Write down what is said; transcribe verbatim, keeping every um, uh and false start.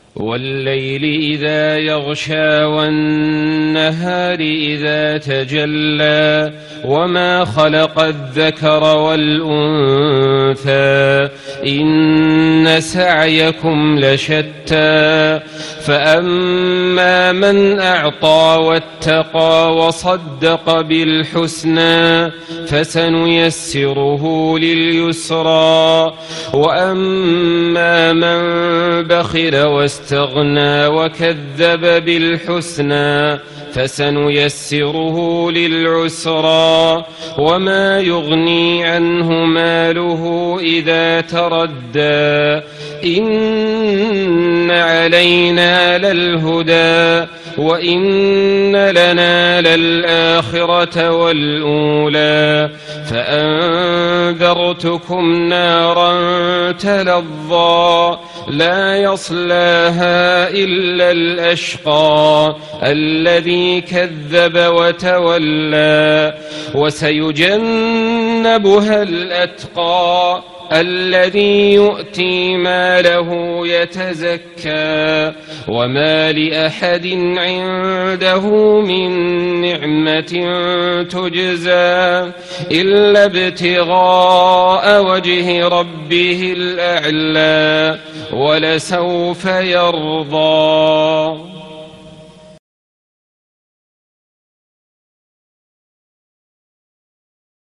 والليل إذا يغشى والنهار إذا تجلى وما خلق الذكر والأنثى إن سعيكم لشتى فأما من أعطى واتقى وصدق بالحسنى فسنيسره لليسرى وأما من بخل واستغنى وكذب بالحسنى فسنيسره للعسرى وما يغني عنه ماله إذا تردى إن علينا للهدى وإن لنا للآخرة والأولى فأنذرتكم نارا تلظى لا يصلاها إلا الأشقى الذي كذب وتولى وسيجنبها الأتقى الذي يؤتي ماله يتزكى وما لأحد عنده من نعمة تجزى إلا ابتغاء وجه ربه الأعلى ولسوف يرضى.